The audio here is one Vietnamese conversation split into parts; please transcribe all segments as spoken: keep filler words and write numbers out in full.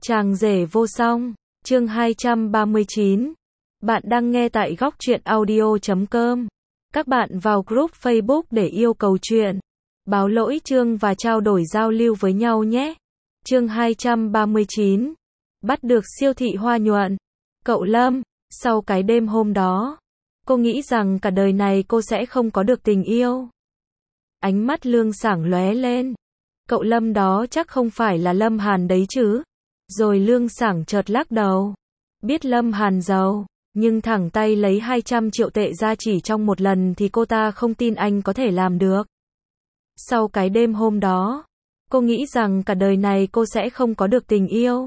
Chàng rể vô song, chương hai trăm ba mươi chín. Bạn đang nghe tại góc truyện audio chấm com. Các bạn vào group Facebook để yêu cầu chuyện, báo lỗi chương và trao đổi giao lưu với nhau nhé. Chương hai trăm ba mươi chín. Bắt được siêu thị hoa nhuận. Cậu Lâm, sau cái đêm hôm đó, cô nghĩ rằng cả đời này cô sẽ không có được tình yêu. Ánh mắt Lương Sảng lóe lên. Cậu Lâm đó chắc không phải là Lâm Hàn đấy chứ? Rồi Lương Sảng chợt lắc đầu. Biết Lâm Hàn giàu, nhưng thẳng tay lấy hai trăm triệu tệ ra chỉ trong một lần thì cô ta không tin anh có thể làm được. Sau cái đêm hôm đó, cô nghĩ rằng cả đời này cô sẽ không có được tình yêu.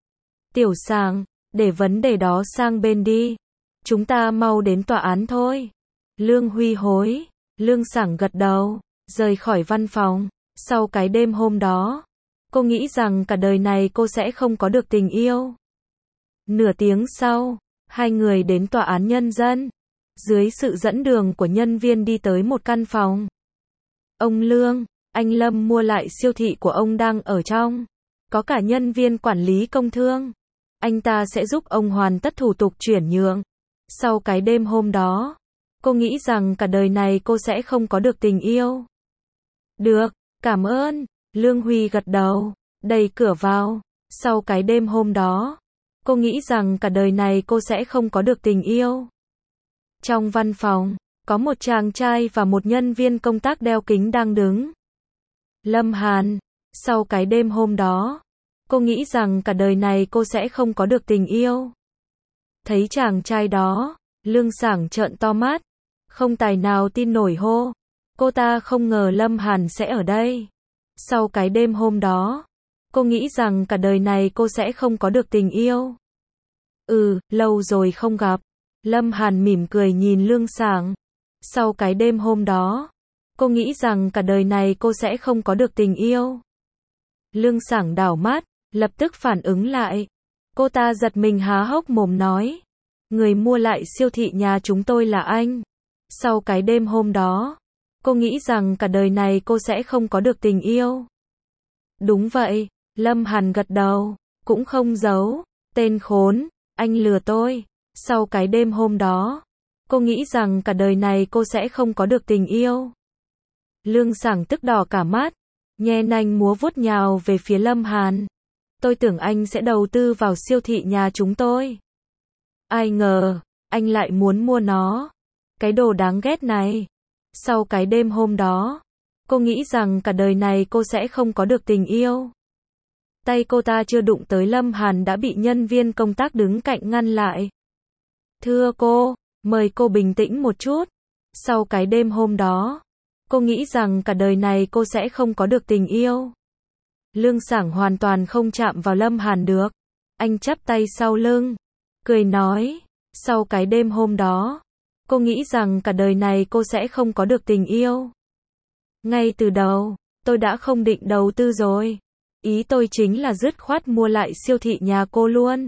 Tiểu Sảng, để vấn đề đó sang bên đi. Chúng ta mau đến tòa án thôi. Lương Huy hối. Lương Sảng gật đầu, rời khỏi văn phòng. Sau cái đêm hôm đó, cô nghĩ rằng cả đời này cô sẽ không có được tình yêu. Nửa tiếng sau, hai người đến tòa án nhân dân. Dưới sự dẫn đường của nhân viên đi tới một căn phòng. Ông Lương, anh Lâm mua lại siêu thị của ông đang ở trong. Có cả nhân viên quản lý công thương. Anh ta sẽ giúp ông hoàn tất thủ tục chuyển nhượng. Sau cái đêm hôm đó, cô nghĩ rằng cả đời này cô sẽ không có được tình yêu. Được, cảm ơn. Lương Huy gật đầu, đẩy cửa vào. Sau cái đêm hôm đó, cô nghĩ rằng cả đời này cô sẽ không có được tình yêu. Trong văn phòng, có một chàng trai và một nhân viên công tác đeo kính đang đứng. Lâm Hàn, sau cái đêm hôm đó, cô nghĩ rằng cả đời này cô sẽ không có được tình yêu. Thấy chàng trai đó, Lương Sảng trợn to mắt, không tài nào tin nổi hô. Cô ta không ngờ Lâm Hàn sẽ ở đây. Sau cái đêm hôm đó, cô nghĩ rằng cả đời này cô sẽ không có được tình yêu. Ừ, lâu rồi không gặp. Lâm Hàn mỉm cười nhìn Lương Sảng. Sau cái đêm hôm đó, cô nghĩ rằng cả đời này cô sẽ không có được tình yêu. Lương Sảng đảo mắt, lập tức phản ứng lại. Cô ta giật mình há hốc mồm nói. Người mua lại siêu thị nhà chúng tôi là anh. Sau cái đêm hôm đó, cô nghĩ rằng cả đời này cô sẽ không có được tình yêu. Đúng vậy, Lâm Hàn gật đầu, cũng không giấu. Tên khốn, anh lừa tôi. Sau cái đêm hôm đó, cô nghĩ rằng cả đời này cô sẽ không có được tình yêu. Lương Sảng tức đỏ cả mắt, nhe nanh múa vuốt nhào về phía Lâm Hàn. Tôi tưởng anh sẽ đầu tư vào siêu thị nhà chúng tôi. Ai ngờ, anh lại muốn mua nó. Cái đồ đáng ghét này. Sau cái đêm hôm đó, cô nghĩ rằng cả đời này cô sẽ không có được tình yêu. Tay cô ta chưa đụng tới Lâm Hàn đã bị nhân viên công tác đứng cạnh ngăn lại. Thưa cô, mời cô bình tĩnh một chút. Sau cái đêm hôm đó, cô nghĩ rằng cả đời này cô sẽ không có được tình yêu. Lương Sảng hoàn toàn không chạm vào Lâm Hàn được. Anh chắp tay sau lưng, cười nói, sau cái đêm hôm đó, cô nghĩ rằng cả đời này cô sẽ không có được tình yêu. Ngay từ đầu, tôi đã không định đầu tư rồi. Ý tôi chính là dứt khoát mua lại siêu thị nhà cô luôn.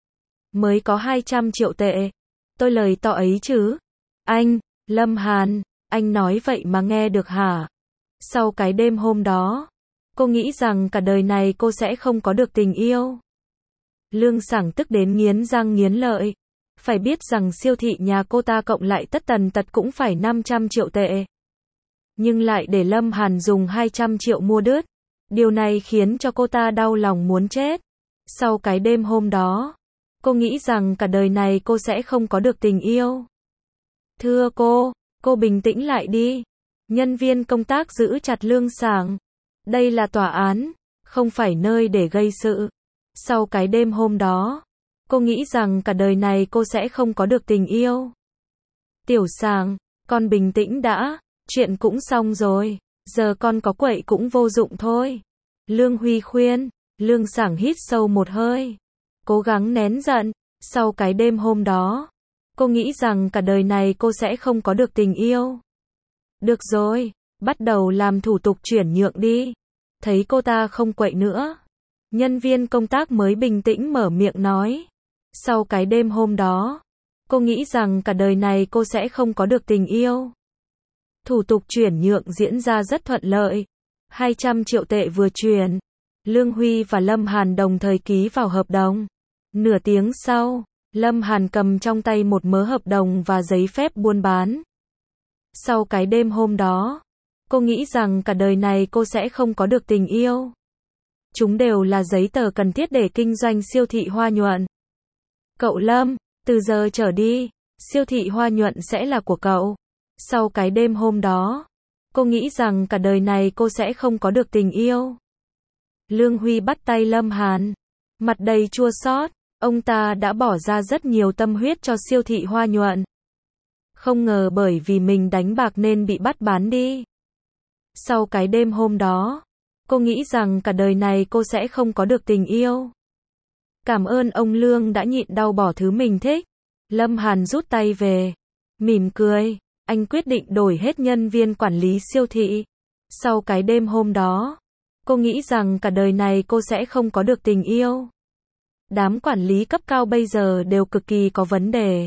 Mới có hai trăm triệu tệ. Tôi lời to ấy chứ. Anh, Lâm Hàn, anh nói vậy mà nghe được hả? Sau cái đêm hôm đó, cô nghĩ rằng cả đời này cô sẽ không có được tình yêu. Lương Sảng tức đến nghiến răng nghiến lợi. Phải biết rằng siêu thị nhà cô ta cộng lại tất tần tật cũng phải năm trăm triệu tệ. Nhưng lại để Lâm Hàn dùng hai trăm triệu mua đứt. Điều này khiến cho cô ta đau lòng muốn chết. Sau cái đêm hôm đó, cô nghĩ rằng cả đời này cô sẽ không có được tình yêu. Thưa cô, cô bình tĩnh lại đi. Nhân viên công tác giữ chặt Lương Sảng. Đây là tòa án, không phải nơi để gây sự. Sau cái đêm hôm đó, cô nghĩ rằng cả đời này cô sẽ không có được tình yêu. Tiểu Sảng, con bình tĩnh đã, chuyện cũng xong rồi, giờ con có quậy cũng vô dụng thôi. Lương Huy khuyên. Lương Sảng hít sâu một hơi, cố gắng nén giận. Sau cái đêm hôm đó, cô nghĩ rằng cả đời này cô sẽ không có được tình yêu. Được rồi, bắt đầu làm thủ tục chuyển nhượng đi. Thấy cô ta không quậy nữa, nhân viên công tác mới bình tĩnh mở miệng nói. Sau cái đêm hôm đó, cô nghĩ rằng cả đời này cô sẽ không có được tình yêu. Thủ tục chuyển nhượng diễn ra rất thuận lợi. hai trăm triệu tệ vừa chuyển, Lương Huy và Lâm Hàn đồng thời ký vào hợp đồng. Nửa tiếng sau, Lâm Hàn cầm trong tay một mớ hợp đồng và giấy phép buôn bán. Sau cái đêm hôm đó, cô nghĩ rằng cả đời này cô sẽ không có được tình yêu. Chúng đều là giấy tờ cần thiết để kinh doanh siêu thị Hoa Nhuận. Cậu Lâm, từ giờ trở đi, siêu thị Hoa Nhuận sẽ là của cậu. Sau cái đêm hôm đó, cô nghĩ rằng cả đời này cô sẽ không có được tình yêu. Lương Huy bắt tay Lâm Hàn, mặt đầy chua xót, ông ta đã bỏ ra rất nhiều tâm huyết cho siêu thị Hoa Nhuận. Không ngờ bởi vì mình đánh bạc nên bị bắt bán đi. Sau cái đêm hôm đó, cô nghĩ rằng cả đời này cô sẽ không có được tình yêu. Cảm ơn ông Lương đã nhịn đau bỏ thứ mình thích. Lâm Hàn rút tay về, mỉm cười, anh quyết định đổi hết nhân viên quản lý siêu thị. Sau cái đêm hôm đó, cô nghĩ rằng cả đời này cô sẽ không có được tình yêu. Đám quản lý cấp cao bây giờ đều cực kỳ có vấn đề.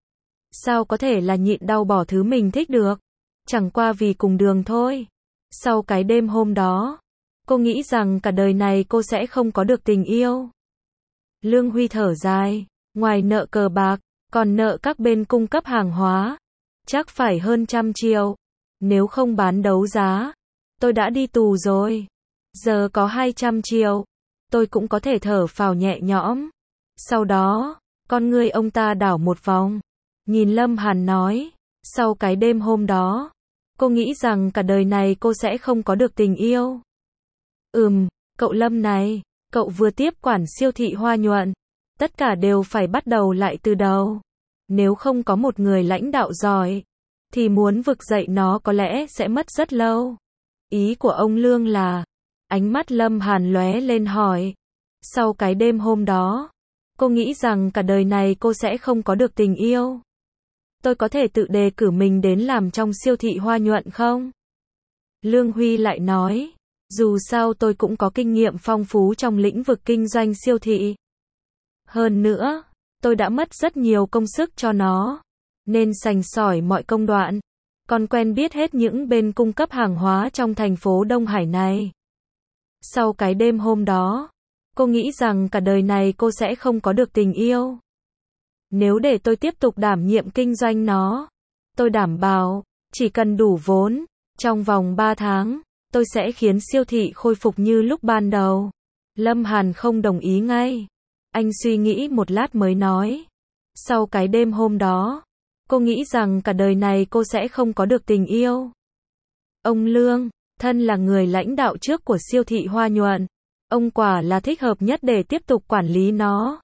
Sao có thể là nhịn đau bỏ thứ mình thích được? Chẳng qua vì cùng đường thôi. Sau cái đêm hôm đó, cô nghĩ rằng cả đời này cô sẽ không có được tình yêu. Lương Huy thở dài, ngoài nợ cờ bạc, còn nợ các bên cung cấp hàng hóa. Chắc phải hơn trăm triệu. Nếu không bán đấu giá, tôi đã đi tù rồi. Giờ có hai trăm triệu, tôi cũng có thể thở phào nhẹ nhõm. Sau đó, con ngươi ông ta đảo một vòng. Nhìn Lâm Hàn nói, sau cái đêm hôm đó, cô nghĩ rằng cả đời này cô sẽ không có được tình yêu. Ừm, cậu Lâm này, cậu vừa tiếp quản siêu thị Hoa Nhuận. Tất cả đều phải bắt đầu lại từ đầu. Nếu không có một người lãnh đạo giỏi, thì muốn vực dậy nó có lẽ sẽ mất rất lâu. Ý của ông Lương là, ánh mắt Lâm Hàn lóe lên hỏi. Sau cái đêm hôm đó, cô nghĩ rằng cả đời này cô sẽ không có được tình yêu. Tôi có thể tự đề cử mình đến làm trong siêu thị Hoa Nhuận không? Lương Huy lại nói, dù sao tôi cũng có kinh nghiệm phong phú trong lĩnh vực kinh doanh siêu thị. Hơn nữa, tôi đã mất rất nhiều công sức cho nó, nên sành sỏi mọi công đoạn, còn quen biết hết những bên cung cấp hàng hóa trong thành phố Đông Hải này. Sau cái đêm hôm đó, cô nghĩ rằng cả đời này cô sẽ không có được tình yêu. Nếu để tôi tiếp tục đảm nhiệm kinh doanh nó, tôi đảm bảo, chỉ cần đủ vốn, trong vòng ba tháng, tôi sẽ khiến siêu thị khôi phục như lúc ban đầu. Lâm Hàn không đồng ý ngay. Anh suy nghĩ một lát mới nói. Sau cái đêm hôm đó, cô nghĩ rằng cả đời này cô sẽ không có được tình yêu. Ông Lương, thân là người lãnh đạo trước của siêu thị Hoa Nhuận, ông quả là thích hợp nhất để tiếp tục quản lý nó.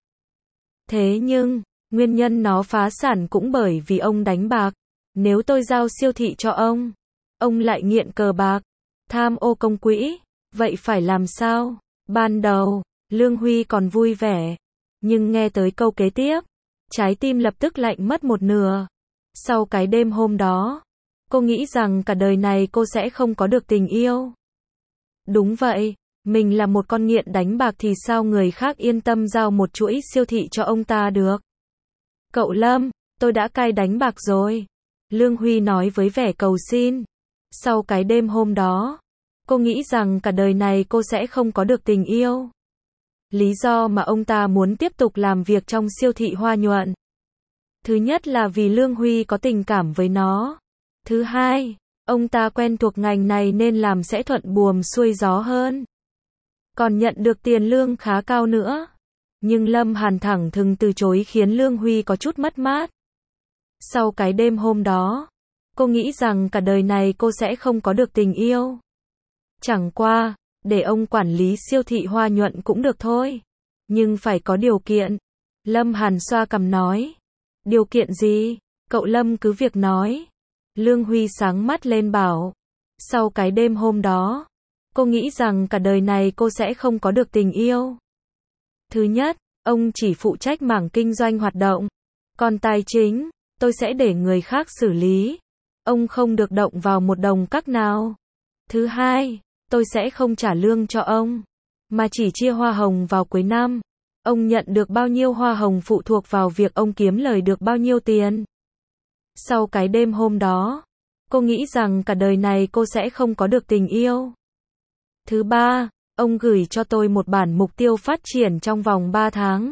Thế nhưng, nguyên nhân nó phá sản cũng bởi vì ông đánh bạc. Nếu tôi giao siêu thị cho ông, ông lại nghiện cờ bạc, tham ô công quỹ, vậy phải làm sao? Ban đầu, Lương Huy còn vui vẻ, nhưng nghe tới câu kế tiếp, trái tim lập tức lạnh mất một nửa. Sau cái đêm hôm đó, cô nghĩ rằng cả đời này cô sẽ không có được tình yêu. Đúng vậy, mình là một con nghiện đánh bạc thì sao người khác yên tâm giao một chuỗi siêu thị cho ông ta được? Cậu Lâm, tôi đã cai đánh bạc rồi. Lương Huy nói với vẻ cầu xin. Sau cái đêm hôm đó, cô nghĩ rằng cả đời này cô sẽ không có được tình yêu. Lý do mà ông ta muốn tiếp tục làm việc trong siêu thị Hoa Nhuận. Thứ nhất là vì Lương Huy có tình cảm với nó. Thứ hai, ông ta quen thuộc ngành này nên làm sẽ thuận buồm xuôi gió hơn. Còn nhận được tiền lương khá cao nữa. Nhưng Lâm Hàn thẳng thừng từ chối khiến Lương Huy có chút mất mát. Sau cái đêm hôm đó, cô nghĩ rằng cả đời này cô sẽ không có được tình yêu. Chẳng qua, để ông quản lý siêu thị Hoa Nhuận cũng được thôi. Nhưng phải có điều kiện. Lâm Hàn xoa cằm nói. Điều kiện gì? Cậu Lâm cứ việc nói. Lương Huy sáng mắt lên bảo. Sau cái đêm hôm đó, cô nghĩ rằng cả đời này cô sẽ không có được tình yêu. Thứ nhất, ông chỉ phụ trách mảng kinh doanh hoạt động. Còn tài chính, tôi sẽ để người khác xử lý. Ông không được động vào một đồng các nào. Thứ hai, tôi sẽ không trả lương cho ông, mà chỉ chia hoa hồng vào cuối năm. Ông nhận được bao nhiêu hoa hồng phụ thuộc vào việc ông kiếm lời được bao nhiêu tiền. Sau cái đêm hôm đó, cô nghĩ rằng cả đời này cô sẽ không có được tình yêu. Thứ ba, Ông gửi cho tôi một bản mục tiêu phát triển trong vòng ba tháng.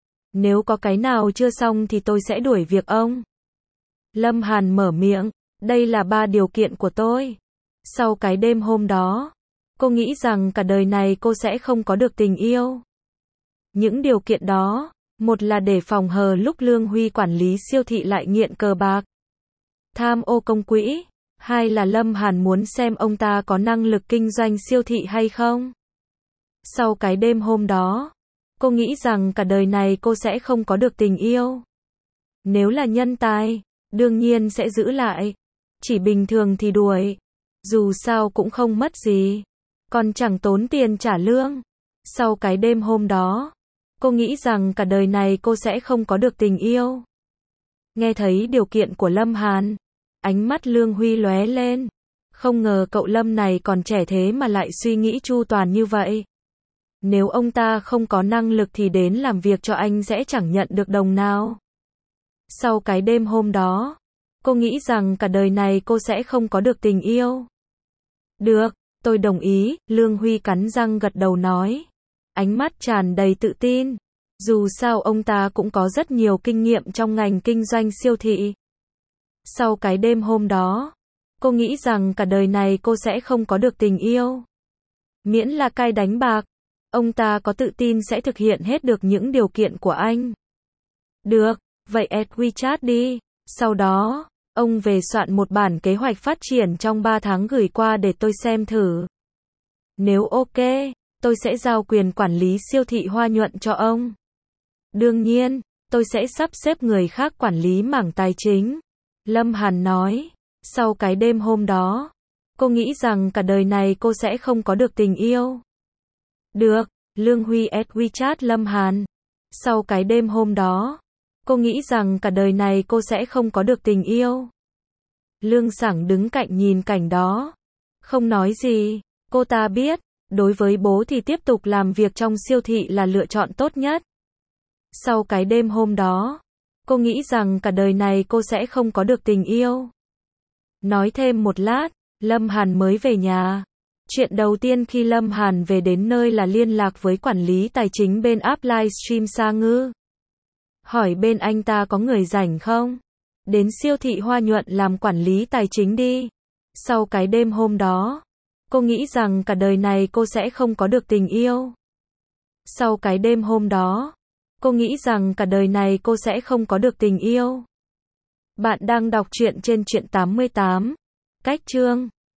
Nếu có cái nào chưa xong thì tôi sẽ đuổi việc ông. Lâm Hàn mở miệng, đây là ba điều kiện của tôi. Sau cái đêm hôm đó, cô nghĩ rằng cả đời này cô sẽ không có được tình yêu. Những điều kiện đó, một là để phòng hờ lúc Lương Huy quản lý siêu thị lại nghiện cờ bạc, tham ô công quỹ, hai là Lâm Hàn muốn xem ông ta có năng lực kinh doanh siêu thị hay không. Sau cái đêm hôm đó, cô nghĩ rằng cả đời này cô sẽ không có được tình yêu. Nếu là nhân tài, đương nhiên sẽ giữ lại. Chỉ bình thường thì đuổi. Dù sao cũng không mất gì. Còn chẳng tốn tiền trả lương. Sau cái đêm hôm đó, cô nghĩ rằng cả đời này cô sẽ không có được tình yêu. Nghe thấy điều kiện của Lâm Hàn, ánh mắt Lương Huy lóe lên. Không ngờ cậu Lâm này còn trẻ thế mà lại suy nghĩ chu toàn như vậy. Nếu ông ta không có năng lực thì đến làm việc cho anh sẽ chẳng nhận được đồng nào. Sau cái đêm hôm đó, cô nghĩ rằng cả đời này cô sẽ không có được tình yêu. Được, tôi đồng ý, Lương Huy cắn răng gật đầu nói. Ánh mắt tràn đầy tự tin. Dù sao ông ta cũng có rất nhiều kinh nghiệm trong ngành kinh doanh siêu thị. Sau cái đêm hôm đó, cô nghĩ rằng cả đời này cô sẽ không có được tình yêu. Miễn là cai đánh bạc, ông ta có tự tin sẽ thực hiện hết được những điều kiện của anh. Được, vậy add WeChat đi. Sau đó, ông về soạn một bản kế hoạch phát triển trong ba tháng gửi qua để tôi xem thử. Nếu ok, tôi sẽ giao quyền quản lý siêu thị Hoa Nhuận cho ông. Đương nhiên, tôi sẽ sắp xếp người khác quản lý mảng tài chính. Lâm Hàn nói, sau cái đêm hôm đó, cô nghĩ rằng cả đời này cô sẽ không có được tình yêu. Được, Lương Huy add WeChat Lâm Hàn. Sau cái đêm hôm đó, cô nghĩ rằng cả đời này cô sẽ không có được tình yêu. Lương Sảng đứng cạnh nhìn cảnh đó. Không nói gì, cô ta biết, đối với bố thì tiếp tục làm việc trong siêu thị là lựa chọn tốt nhất. Sau cái đêm hôm đó, cô nghĩ rằng cả đời này cô sẽ không có được tình yêu. Nói thêm một lát, Lâm Hàn mới về nhà. Chuyện đầu tiên khi Lâm Hàn về đến nơi là liên lạc với quản lý tài chính bên app livestream Sa Ngư. Hỏi bên anh ta có người rảnh không? Đến siêu thị Hoa Nhuận làm quản lý tài chính đi. Sau cái đêm hôm đó, cô nghĩ rằng cả đời này cô sẽ không có được tình yêu. Sau cái đêm hôm đó, cô nghĩ rằng cả đời này cô sẽ không có được tình yêu. Bạn đang đọc truyện trên truyện tám mươi tám. Cách chương